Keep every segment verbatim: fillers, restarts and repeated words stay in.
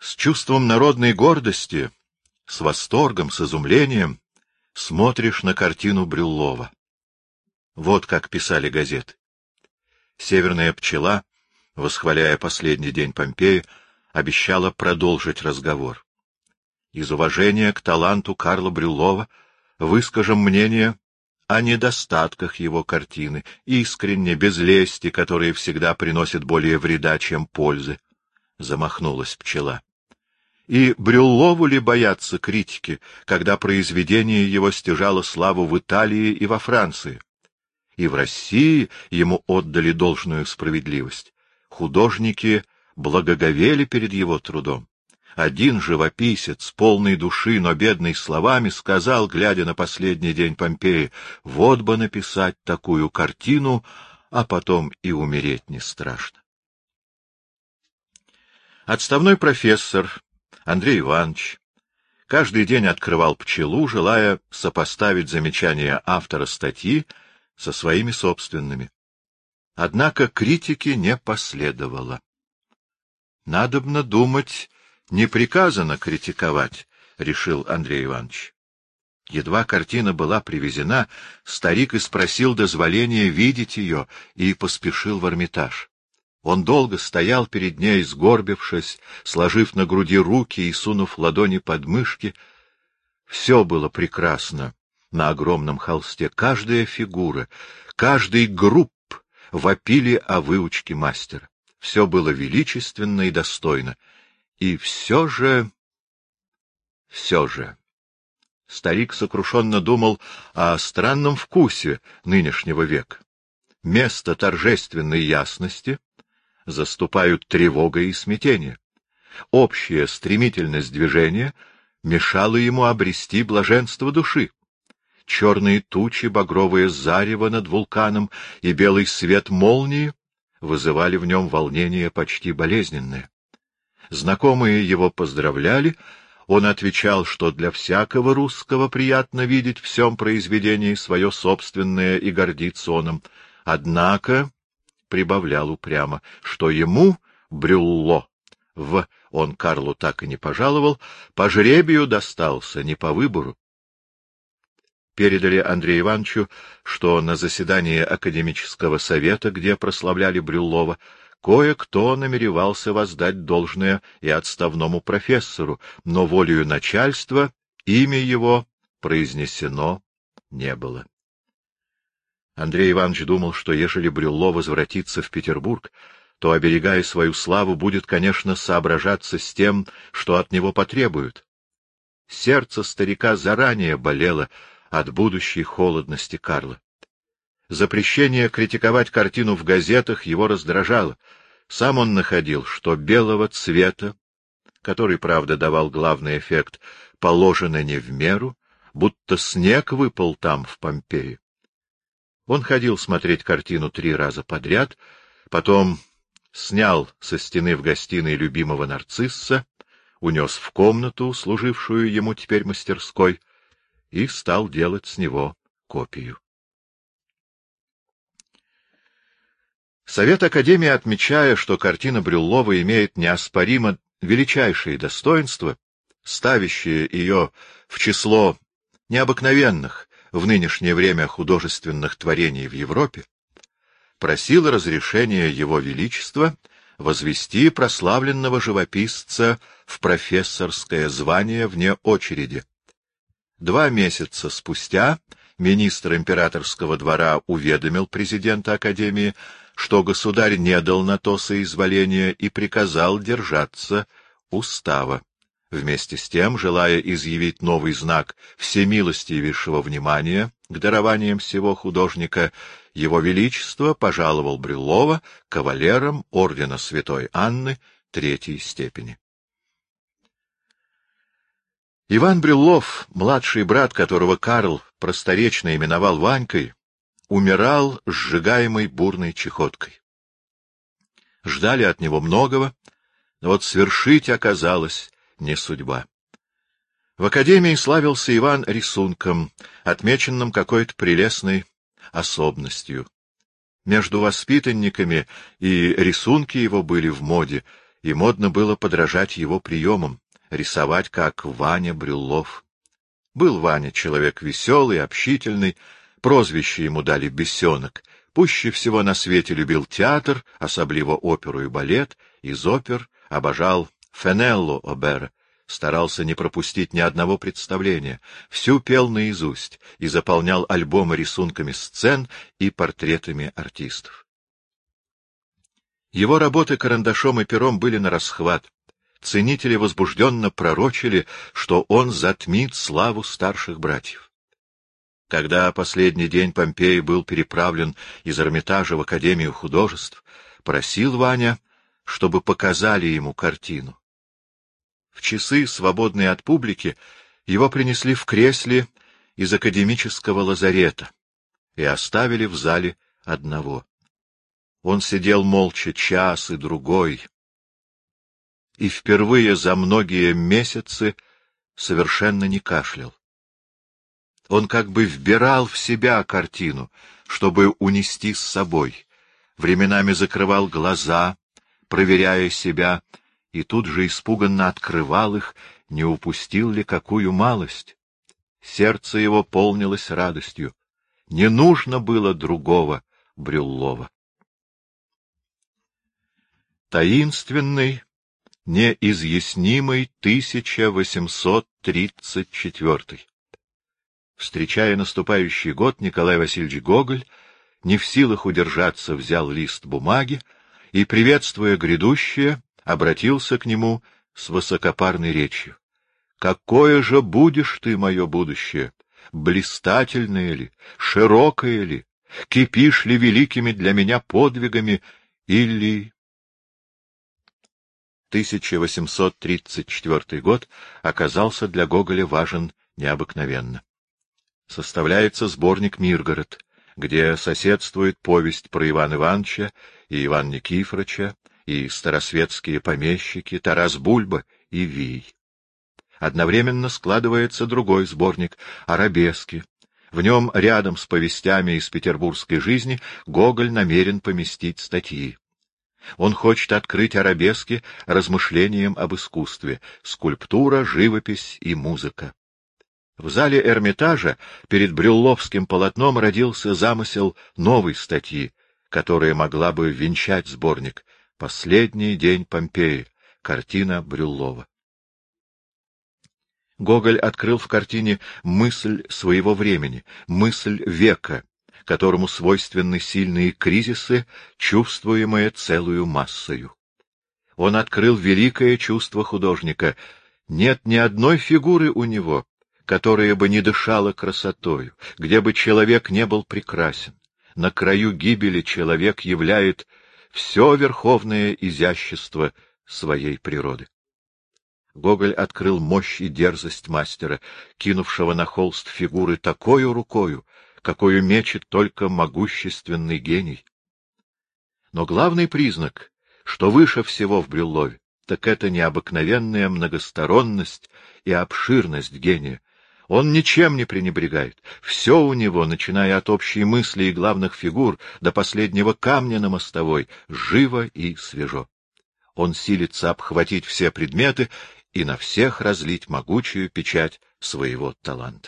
С чувством народной гордости, с восторгом, с изумлением смотришь на картину Брюллова. Вот как писали газеты. «Северная пчела», восхваляя последний день Помпеи, обещала продолжить разговор. Из уважения к таланту Карла Брюллова выскажем мнение о недостатках его картины, искренне, без лести, которые всегда приносят более вреда, чем пользы. Замахнулась пчела. И Брюллову ли бояться критики, когда произведение его стяжало славу в Италии и во Франции? И в России ему отдали должную справедливость. Художники благоговели перед его трудом. Один живописец, полный души, но бедный словами, сказал, глядя на последний день Помпеи: «Вот бы написать такую картину, а потом и умереть не страшно». Отставной профессор Андрей Иванович каждый день открывал пчелу, желая сопоставить замечания автора статьи со своими собственными. Однако критики не последовало. «Надобно думать, не приказано критиковать», — решил Андрей Иванович. Едва картина была привезена, старик и спросил дозволения видеть ее и поспешил в Эрмитаж. Он долго стоял перед ней, сгорбившись, сложив на груди руки и сунув ладони под мышки. Все было прекрасно на огромном холсте. Каждая фигура, каждый групп вопили о выучке мастера. Все было величественно и достойно. И все же... все же... Старик сокрушенно думал о странном вкусе нынешнего века. Место торжественной ясности заступают тревога и смятение. Общая стремительность движения мешала ему обрести блаженство души. Черные тучи, багровое зарево над вулканом и белый свет молнии вызывали в нем волнение почти болезненное. Знакомые его поздравляли, он отвечал, что для всякого русского приятно видеть в всем произведении свое собственное и гордиться оном. Однако прибавлял упрямо, что ему, Брюлло, в он Карлу так и не пожаловал, по жребию достался, не по выбору. Передали Андрею Ивановичу, что на заседании академического совета, где прославляли Брюллова, кое-кто намеревался воздать должное и отставному профессору, но волею начальства имя его произнесено не было. Андрей Иванович думал, что ежели Брюлло возвратится в Петербург, то, оберегая свою славу, будет, конечно, соображаться с тем, что от него потребуют. Сердце старика заранее болело от будущей холодности Карла. Запрещение критиковать картину в газетах его раздражало. Сам он находил, что белого цвета, который, правда, давал главный эффект, положено не в меру, будто снег выпал там, в Помпеи. Он ходил смотреть картину три раза подряд, потом снял со стены в гостиной любимого нарцисса, унес в комнату, служившую ему теперь мастерской, и стал делать с него копию. Совет Академии, отмечая, что картина Брюллова имеет неоспоримо величайшие достоинства, ставящие ее в число необыкновенных в нынешнее время художественных творений в Европе, просил разрешения Его Величества возвести прославленного живописца в профессорское звание вне очереди. Два месяца спустя министр императорского двора уведомил президента Академии, что государь не дал на то соизволения и приказал держаться устава. Вместе с тем, желая изъявить новый знак всемилостивейшего внимания к дарованиям сего художника, Его Величество пожаловал Брюллова кавалером ордена Святой Анны третьей степени. Иван Брюллов, младший брат которого Карл просторечно именовал Ванькой, умирал, сжигаемой бурной чехоткой. Ждали от него многого, но вот свершить оказалось не судьба. В академии славился Иван рисунком, отмеченным какой-то прелестной особенностью. Между воспитанниками и рисунки его были в моде, и модно было подражать его приемам, рисовать как Ваня Брюллов. Был Ваня человек веселый, общительный, прозвище ему дали «Бесенок». Пуще всего на свете любил театр, особливо оперу и балет, из опер обожал Фенелло Обера, старался не пропустить ни одного представления, всю пел наизусть и заполнял альбомы рисунками сцен и портретами артистов. Его работы карандашом и пером были нарасхват. Ценители возбужденно пророчили, что он затмит славу старших братьев. Когда последний день Помпеи был переправлен из Эрмитажа в Академию художеств, просил Ваня, чтобы показали ему картину. В часы, свободные от публики, его принесли в кресле из академического лазарета и оставили в зале одного. Он сидел молча час и другой, и впервые за многие месяцы совершенно не кашлял. Он как бы вбирал в себя картину, чтобы унести с собой, временами закрывал глаза, проверяя себя, и тут же испуганно открывал их, не упустил ли какую малость. Сердце его полнилось радостью. Не нужно было другого Брюллова. Таинственный, неизъяснимый тысяча восемьсот тридцать четвёртый. Встречая наступающий год, Николай Васильевич Гоголь, не в силах удержаться, взял лист бумаги и, приветствуя грядущее, обратился к нему с высокопарной речью. «Какое же будешь ты, мое будущее? Блистательное ли? Широкое ли? Кипишь ли великими для меня подвигами? Или...» тысяча восемьсот тридцать четвёртый год оказался для Гоголя важен необыкновенно. Составляется сборник «Миргород», где соседствует повесть про Ивана Ивановича и Ивана Никифоровича, и старосветские помещики, Тарас Бульба и Вий. Одновременно складывается другой сборник «Арабески». В нем, рядом с повестями из петербургской жизни, Гоголь намерен поместить статьи. Он хочет открыть арабески размышлением об искусстве — скульптура, живопись и музыка. В зале Эрмитажа перед брюлловским полотном родился замысел новой статьи, которая могла бы венчать сборник «Последний день Помпеи», картина Брюллова. Гоголь открыл в картине мысль своего времени, мысль века, которому свойственны сильные кризисы, чувствуемые целую массою. Он открыл великое чувство художника. Нет ни одной фигуры у него, которая бы не дышала красотою, где бы человек не был прекрасен. На краю гибели человек являет все верховное изящество своей природы. Гоголь открыл мощь и дерзость мастера, кинувшего на холст фигуры такою рукою, какую мечет только могущественный гений. Но главный признак, что выше всего в Брюллове, так это необыкновенная многосторонность и обширность гения. Он ничем не пренебрегает. Все у него, начиная от общей мысли и главных фигур до последнего камня на мостовой, живо и свежо. Он силится обхватить все предметы и на всех разлить могучую печать своего таланта.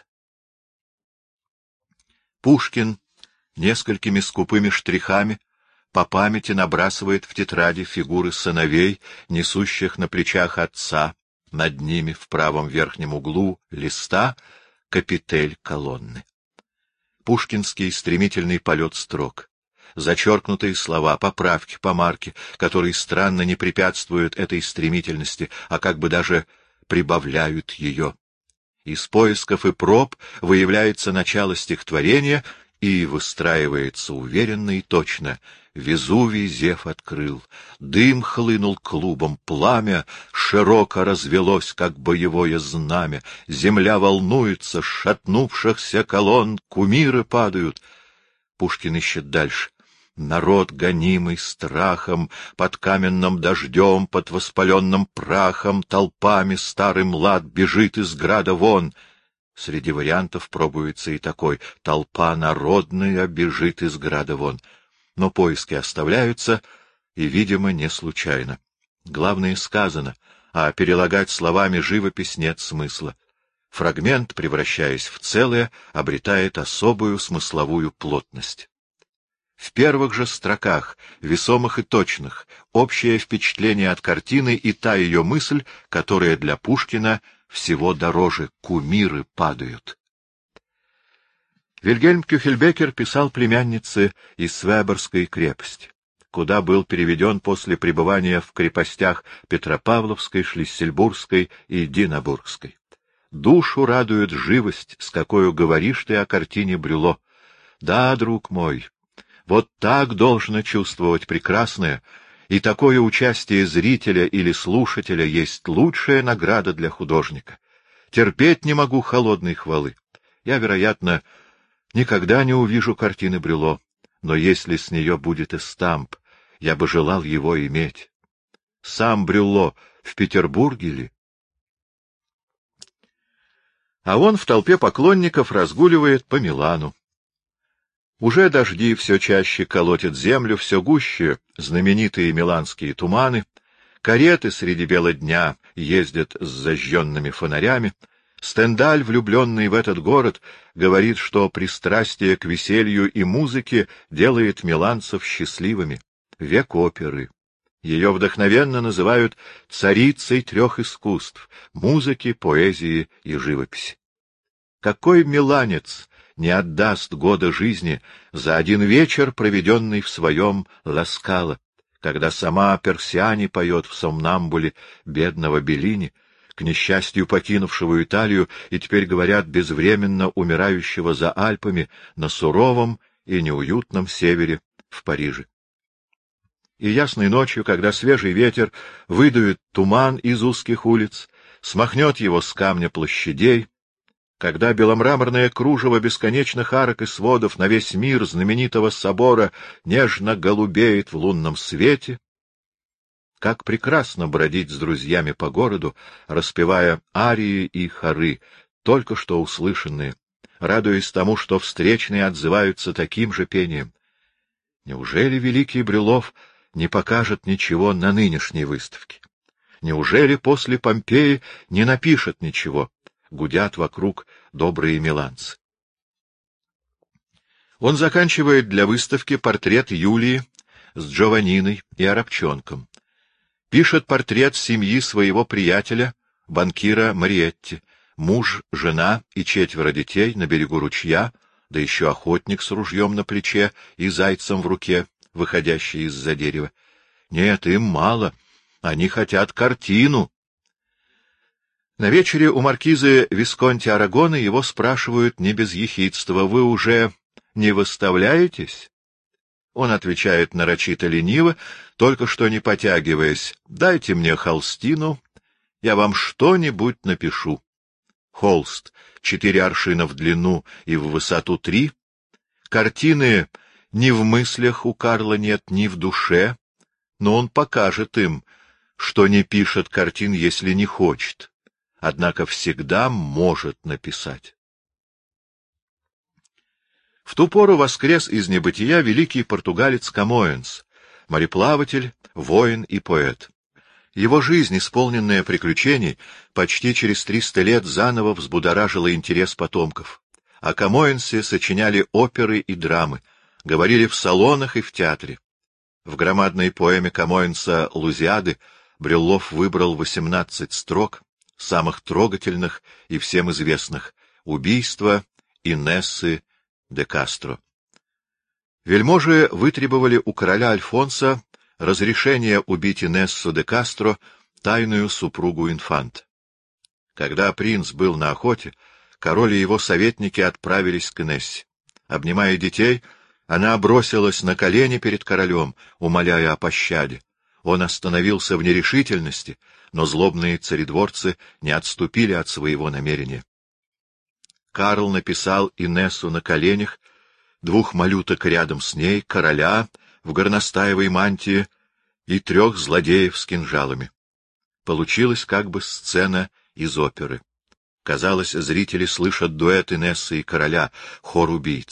Пушкин несколькими скупыми штрихами по памяти набрасывает в тетради фигуры сыновей, несущих на плечах отца, над ними в правом верхнем углу листа капитель колонны. Пушкинский стремительный полет строк, зачеркнутые слова, поправки, помарки, которые странно не препятствуют этой стремительности, а как бы даже прибавляют ее. Из поисков и проб выявляется начало стихотворения и выстраивается уверенно и точно. Везувий зев открыл, дым хлынул клубом, пламя широко развелось, как боевое знамя, земля волнуется, с шатнувшихся колонн кумиры падают. Пушкин ищет дальше. Народ, гонимый страхом, под каменным дождем, под воспаленным прахом, толпами старый млад бежит из града вон. Среди вариантов пробуется и такой: толпа народная бежит из града вон. Но поиски оставляются, и, видимо, не случайно. Главное сказано, а перелагать словами живопись нет смысла. Фрагмент, превращаясь в целое, обретает особую смысловую плотность. В первых же строках, весомых и точных, общее впечатление от картины и та ее мысль, которая для Пушкина всего дороже — кумиры падают. Вильгельм Кюхельбекер писал племяннице из Свеберской крепости, куда был переведен после пребывания в крепостях Петропавловской, Шлиссельбургской и Динабургской. «Душу радует живость, с какою говоришь ты о картине Брюло. Да, друг мой, вот так должно чувствовать прекрасное, и такое участие зрителя или слушателя есть лучшая награда для художника. Терпеть не могу холодной хвалы. Я, вероятно, никогда не увижу картины Брюло, но если с нее будет эстамп, я бы желал его иметь. Сам Брюло в Петербурге ли?» А он в толпе поклонников разгуливает по Милану. Уже дожди все чаще колотят землю, все гуще знаменитые миланские туманы, кареты среди бела дня ездят с зажженными фонарями. Стендаль, влюбленный в этот город, говорит, что пристрастие к веселью и музыке делает миланцев счастливыми. Век оперы. Ее вдохновенно называют царицей трех искусств — музыки, поэзии и живописи. Какой миланец не отдаст года жизни за один вечер, проведенный в своем Ла-Скала, когда сама Персиани поет в сомнамбуле бедного Беллини, к несчастью покинувшего Италию и теперь, говорят, безвременно умирающего за Альпами на суровом и неуютном севере в Париже. И ясной ночью, когда свежий ветер выдует туман из узких улиц, смахнет его с камня площадей, когда беломраморное кружево бесконечных арок и сводов на весь мир знаменитого собора нежно голубеет в лунном свете, как прекрасно бродить с друзьями по городу, распевая арии и хоры, только что услышанные, радуясь тому, что встречные отзываются таким же пением. Неужели великий Брюлов не покажет ничего на нынешней выставке? Неужели после Помпеи не напишет ничего? Гудят вокруг добрые миланцы. Он заканчивает для выставки портрет Юлии с Джованниной и Арабчонком. Пишет портрет семьи своего приятеля, банкира Мариетти, муж, жена и четверо детей на берегу ручья, да еще охотник с ружьем на плече и зайцем в руке, выходящий из-за дерева. Нет, им мало, они хотят картину. На вечере у маркизы Висконти Арагона его спрашивают не без ехидства: «Вы уже не выставляетесь?» Он отвечает нарочито лениво, только что не потягиваясь: «Дайте мне холстину, я вам что-нибудь напишу». Холст четыре аршина в длину и в высоту три. Картины ни в мыслях у Карла нет, ни в душе, но он покажет им, что не пишет картин, если не хочет, однако всегда может написать. В ту пору воскрес из небытия великий португалец Камоэнс, мореплаватель, воин и поэт. Его жизнь, исполненная приключений, почти через триста лет заново взбудоражила интерес потомков. О Камоэнсе сочиняли оперы и драмы, говорили в салонах и в театре. В громадной поэме Камоэнса «Лузиады» Брюллов выбрал восемнадцать строк, самых трогательных и всем известных: «Убийство Инессы де Кастро». Вельможи вытребовали у короля Альфонса разрешение убить Инессу де Кастро, тайную супругу инфанта. Когда принц был на охоте, король и его советники отправились к Инессе. Обнимая детей, она бросилась на колени перед королем, умоляя о пощаде. Он остановился в нерешительности, но злобные царедворцы не отступили от своего намерения. Карл написал Инессу на коленях, двух малюток рядом с ней, короля в горностаевой мантии и трех злодеев с кинжалами. Получилась как бы сцена из оперы. Казалось, зрители слышат дуэт Инессы и короля, хор убийц,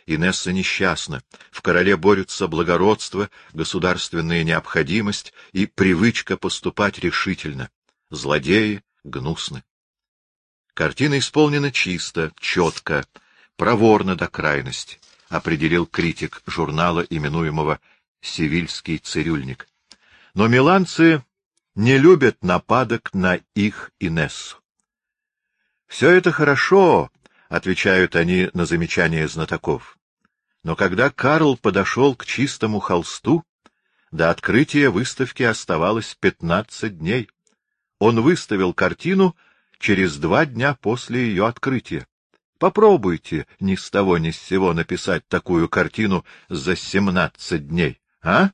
Инесса несчастна. В короле борются благородство, государственная необходимость и привычка поступать решительно. Злодеи гнусны. Картина исполнена чисто, четко, проворно до крайности, определил критик журнала, именуемого «Севильский цирюльник». Но миланцы не любят нападок на их Инессу. «Все это хорошо», — отвечают они на замечания знатоков. Но когда Карл подошел к чистому холсту, до открытия выставки оставалось пятнадцать дней. Он выставил картину через два дня после ее открытия. Попробуйте ни с того ни с сего написать такую картину за семнадцать дней, а?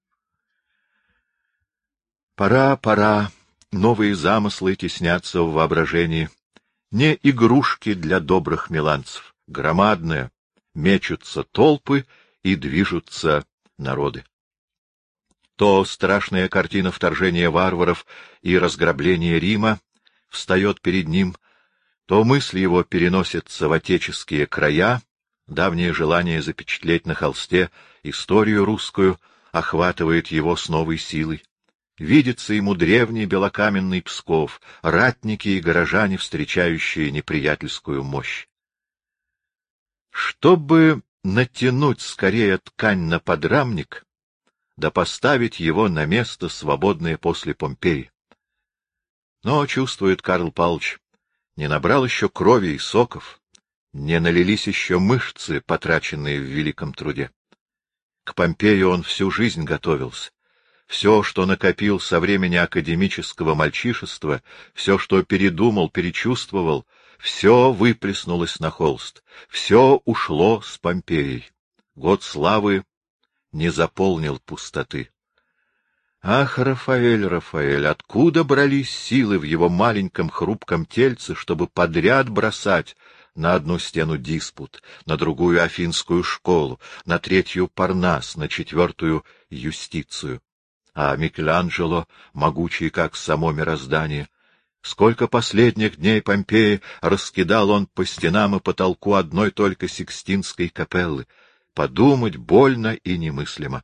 Пора, пора, новые замыслы теснятся в воображении. Не игрушки для добрых миланцев, громадные, мечутся толпы и движутся народы. То страшная картина вторжения варваров и разграбления Рима встает перед ним, то мысль его переносится в отеческие края, давнее желание запечатлеть на холсте историю русскую охватывает его с новой силой. Видится ему древний белокаменный Псков, ратники и горожане, встречающие неприятельскую мощь. Чтобы натянуть скорее ткань на подрамник, да поставить его на место, свободное после Помпеи. Но, чувствует Карл Павлович, не набрал еще крови и соков, не налились еще мышцы, потраченные в великом труде. К Помпею он всю жизнь готовился. Все, что накопил со времени академического мальчишества, все, что передумал, перечувствовал, все выплеснулось на холст, все ушло с Помпеей. Год славы не заполнил пустоты. Ах, Рафаэль, Рафаэль, откуда брались силы в его маленьком хрупком тельце, чтобы подряд бросать на одну стену диспут, на другую афинскую школу, на третью Парнас, на четвертую юстицию? А Микеланджело, могучий как само мироздание, сколько последних дней Помпеи раскидал он по стенам и потолку одной только Сикстинской капеллы. Подумать больно и немыслимо.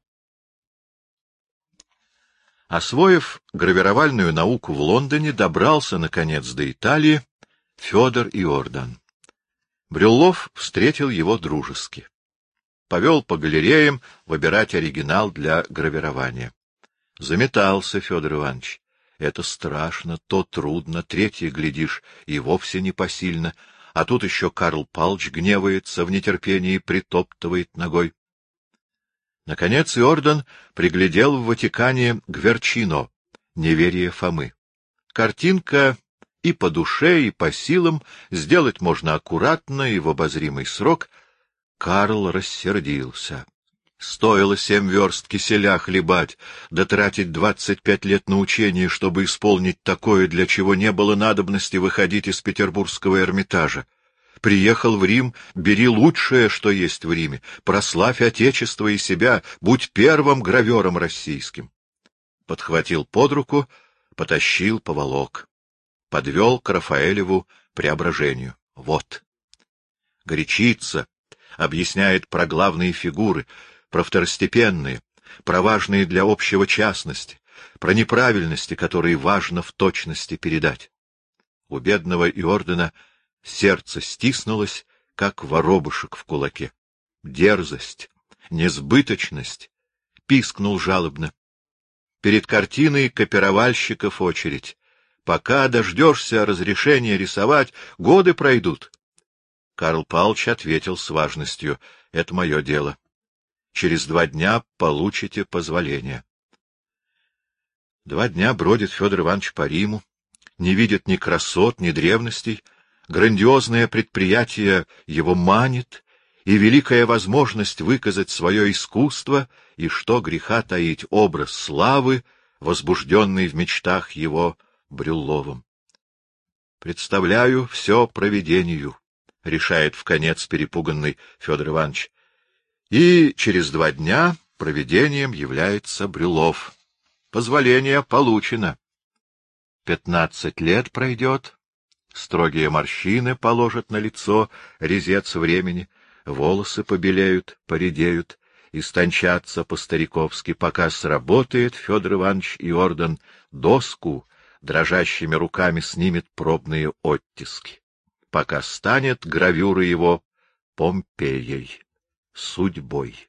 Освоив гравировальную науку в Лондоне, добрался, наконец, до Италии Федор Иордан. Брюллов встретил его дружески. Повел по галереям выбирать оригинал для гравирования. Заметался Федор Иванович. Это страшно, то трудно, третье, глядишь, и вовсе непосильно, а тут еще Карл Павлович гневается в нетерпении, притоптывает ногой. Наконец Иордан приглядел в Ватикане Гверчино, неверие Фомы. Картинка и по душе, и по силам, сделать можно аккуратно и в обозримый срок. Карл рассердился. Стоило семь верст киселя хлебать, да тратить двадцать пять лет на учение, чтобы исполнить такое, для чего не было надобности выходить из петербургского Эрмитажа. Приехал в Рим, бери лучшее, что есть в Риме, прославь Отечество и себя, будь первым гравером российским. Подхватил под руку, потащил, поволок. Подвел к Рафаэлеву Преображению. Вот. Горячится, объясняет про главные фигуры, про второстепенные, про важные для общего частности, про неправильности, которые важно в точности передать. У бедного Иордана сердце стиснулось, как воробушек в кулаке. Дерзость, несбыточность, пискнул жалобно. Перед картиной копировальщиков очередь. Пока дождешься разрешения рисовать, годы пройдут. Карл Павлович ответил с важностью: — Это мое дело. Через два дня получите позволение. Два дня бродит Федор Иванович по Риму, не видит ни красот, ни древностей. Грандиозное предприятие его манит, и великая возможность выказать свое искусство, и, что греха таить, образ славы, возбужденный в мечтах его Брюлловым. Представляю все провидению, — решает вконец перепуганный Федор Иванович. И через два дня провидением является Брюллов. Позволение получено. Пятнадцать лет пройдет, строгие морщины положат на лицо резец времени, волосы побелеют, поредеют, истончатся по-стариковски, пока сработает Федор Иванович Иордан доску, дрожащими руками снимет пробные оттиски, пока станет гравюра его Помпеей, судьбой.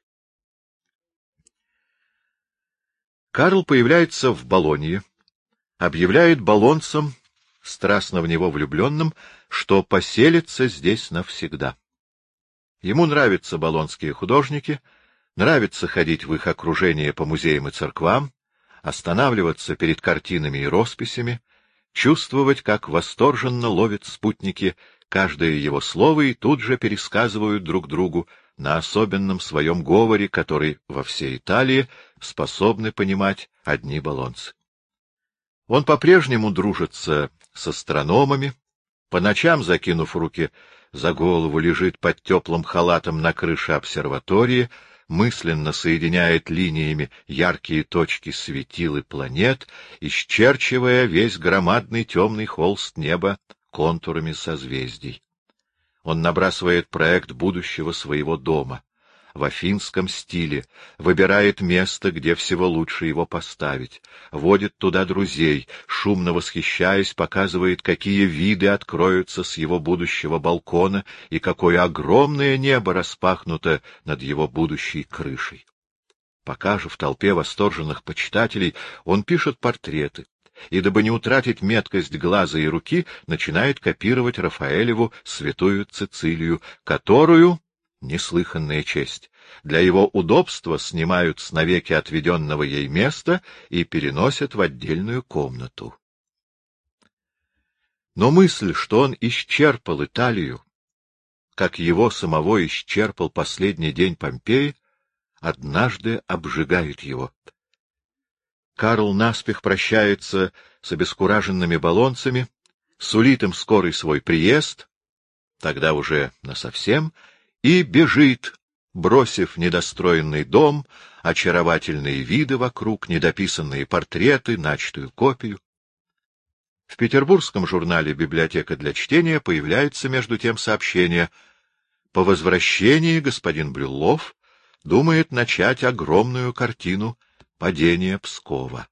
Карл появляется в Болонье, объявляет болонцам, страстно в него влюбленным, что поселится здесь навсегда. Ему нравятся болонские художники, нравится ходить в их окружение по музеям и церквам, останавливаться перед картинами и росписями, чувствовать, как восторженно ловят спутники каждое его слово и тут же пересказывают друг другу на особенном своем говоре, который во всей Италии способны понимать одни болонцы. Он по-прежнему дружится с астрономами, по ночам, закинув руки за голову, лежит под теплым халатом на крыше обсерватории, мысленно соединяет линиями яркие точки светил и планет, исчерчивая весь громадный темный холст неба контурами созвездий. Он набрасывает проект будущего своего дома в афинском стиле, выбирает место, где всего лучше его поставить, водит туда друзей, шумно восхищаясь, показывает, какие виды откроются с его будущего балкона и какое огромное небо распахнуто над его будущей крышей. Пока же в толпе восторженных почитателей он пишет портреты, и, дабы не утратить меткость глаза и руки, начинает копировать Рафаэлеву святую Цицилию, которую, неслыханная честь, для его удобства снимают с навеки отведенного ей места и переносят в отдельную комнату. Но мысль, что он исчерпал Италию, как его самого исчерпал последний день Помпеи, однажды обжигает его. Карл наспех прощается с обескураженными болонцами, сулит им скорый свой приезд, тогда уже насовсем, и бежит, бросив недостроенный дом, очаровательные виды вокруг, недописанные портреты, начатую копию. В петербургском журнале «Библиотека для чтения» появляется между тем сообщение: по возвращении господин Брюллов думает начать огромную картину «Падение Пскова».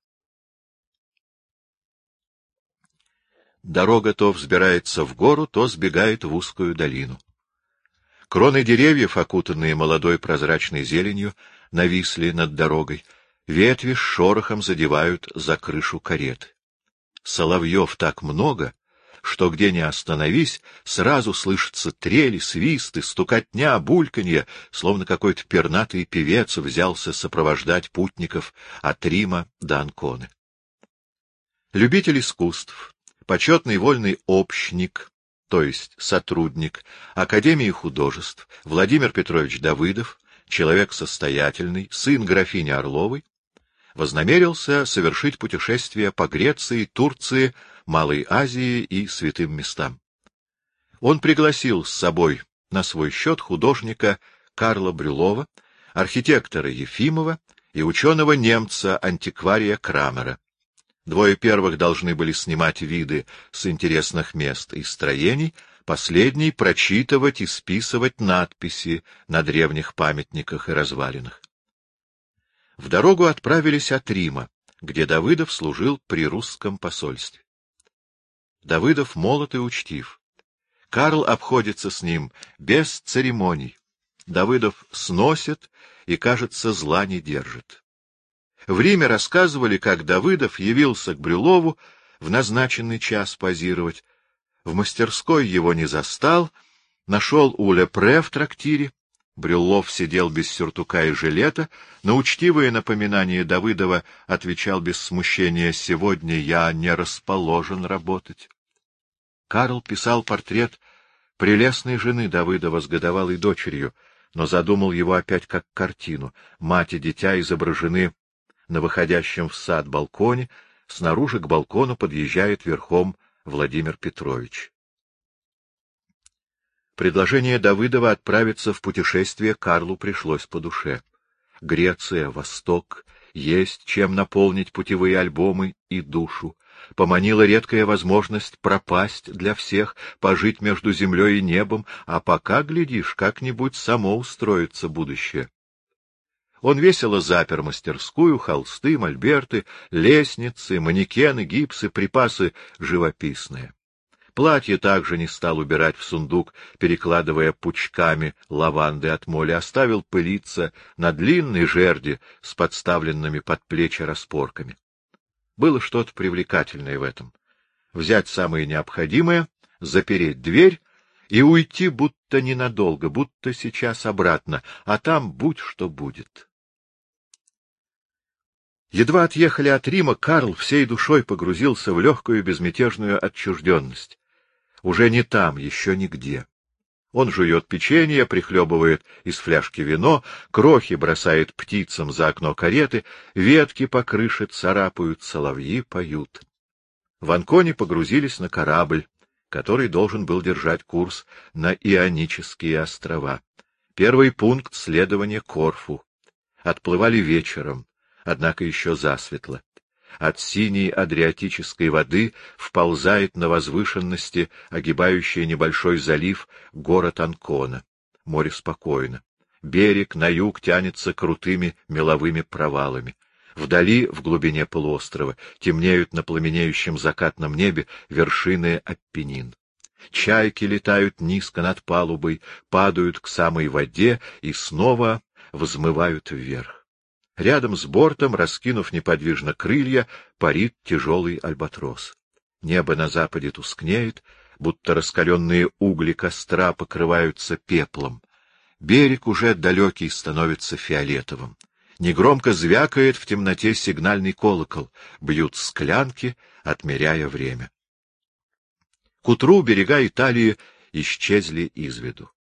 Дорога то взбирается в гору, то сбегает в узкую долину. Кроны деревьев, окутанные молодой прозрачной зеленью, нависли над дорогой, ветви с шорохом задевают за крышу кареты. Соловьев так много, что где ни остановись, сразу слышатся трели, свисты, стукотня, бульканье, словно какой-то пернатый певец взялся сопровождать путников от Рима до Анконы. Любитель искусств, почетный вольный общник, то есть сотрудник Академии художеств Владимир Петрович Давыдов, человек состоятельный, сын графини Орловой, вознамерился совершить путешествие по Греции, Турции, Малой Азии и святым местам. Он пригласил с собой на свой счет художника Карла Брюлова, архитектора Ефимова и ученого-немца-антиквария Крамера. Двое первых должны были снимать виды с интересных мест и строений, последний — прочитывать и списывать надписи на древних памятниках и развалинах. В дорогу отправились от Рима, где Давыдов служил при русском посольстве. Давыдов молод и учтив. Карл обходится с ним без церемоний. Давыдов сносит и, кажется, зла не держит. В Риме рассказывали, как Давыдов явился к Брюлову в назначенный час позировать. В мастерской его не застал, нашел у Лепре в трактире. Брюллов сидел без сюртука и жилета, на учтивое напоминание Давыдова отвечал без смущения: «Сегодня я не расположен работать». Карл писал портрет прелестной жены Давыдова с годовалой дочерью, но задумал его опять как картину. Мать и дитя изображены на выходящем в сад балконе, снаружи к балкону подъезжает верхом Владимир Петрович. Предложение Давыдова отправиться в путешествие Карлу пришлось по душе. Греция, Восток, есть чем наполнить путевые альбомы и душу. поманила редкая возможность пропасть для всех, пожить между землей и небом, а пока, глядишь, как-нибудь само устроится будущее. Он весело запер мастерскую, холсты, мольберты, лестницы, манекены, гипсы, припасы живописные. Платье также не стал убирать в сундук, перекладывая пучками лаванды от моли, оставил пылиться на длинной жерди с подставленными под плечи распорками. Было что-то привлекательное в этом. Взять самое необходимое, запереть дверь и уйти будто ненадолго, будто сейчас обратно, а там будь что будет. Едва отъехали от Рима, Карл всей душой погрузился в легкую безмятежную отчужденность. Уже не там, еще нигде. Он жует печенье, прихлебывает из фляжки вино, крохи бросает птицам за окно кареты, ветки по крыше царапают, соловьи поют. В Анконе погрузились на корабль, который должен был держать курс на Ионические острова. Первый пункт следования — Корфу. Отплывали вечером, однако еще засветло. От синей адриатической воды вползает на возвышенности, огибающий небольшой залив, город Анкона. Море спокойно. Берег на юг тянется крутыми меловыми провалами. Вдали, в глубине полуострова, темнеют на пламенеющем закатном небе вершины Аппенин. Чайки летают низко над палубой, падают к самой воде и снова взмывают вверх. Рядом с бортом, раскинув неподвижно крылья, парит тяжелый альбатрос. Небо на западе тускнеет, будто раскаленные угли костра покрываются пеплом. Берег уже далекий становится фиолетовым. Негромко звякает в темноте сигнальный колокол, бьют склянки, отмеряя время. К утру берега Италии исчезли из виду.